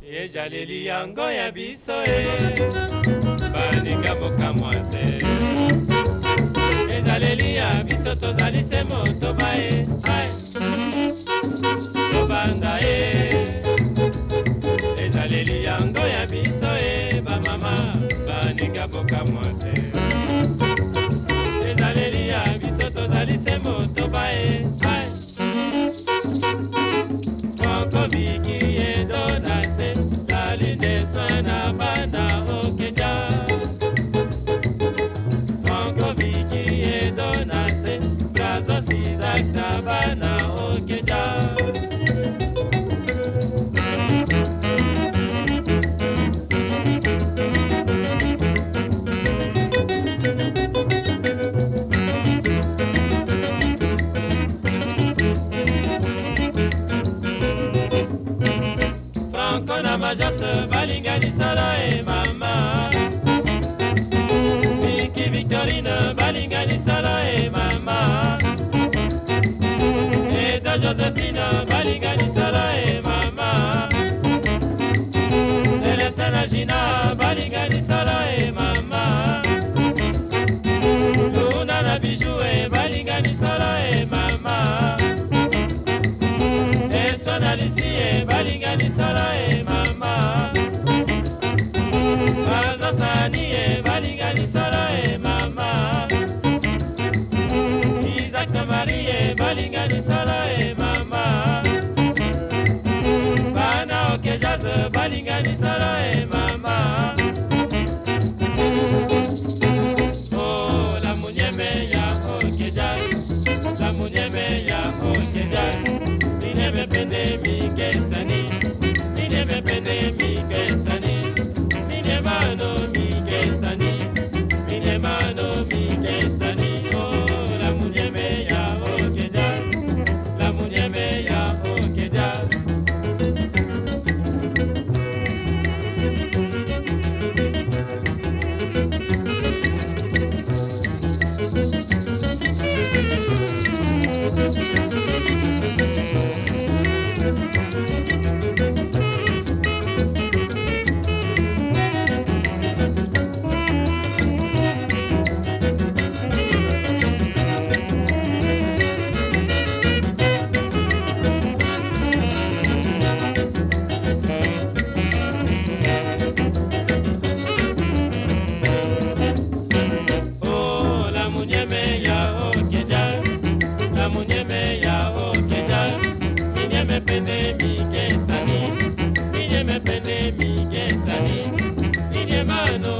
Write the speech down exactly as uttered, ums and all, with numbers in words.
Ejaleli yango ya biso e baninga bokamwa te. Ezaleli ya biso tozali se motoba e tobanda e. Ezaleli yango ya biso e bamama baninga bokamwa te. Ezaleli ya biso tozali se motoba e Moko biki e donase lali de sana banda okeja. Moko biki e donase brazo sizak na bana okeja. Kona majase balinga ni sala e mama. Vicky Victorine balinga ni sala e mama. Eta Josephine balinga ni sala e mama. Celeste na Gina balinga ni sala e mama. Luna na Bijou e balinga ni sala e mama. Esona Lisie balinga ni sala e mama. Bazastani e balinga ni sala e mama. Isaac na Marie balinga ni sala e mama. Bana Okejaz balinga ni sala e mama. Oh la munyeme ya Okejaz, la munyeme ya Okejaz. Mine me pende mi kesani, mine me pende mi kesani, mine mano mi kesani, mine mano mi kesani. Oh la munyeme ya Okejaz, la munyeme ya Okejaz. Munyeme ya Okejaz, mine me pende mi kesani, mine me pende mi kesani, mine mano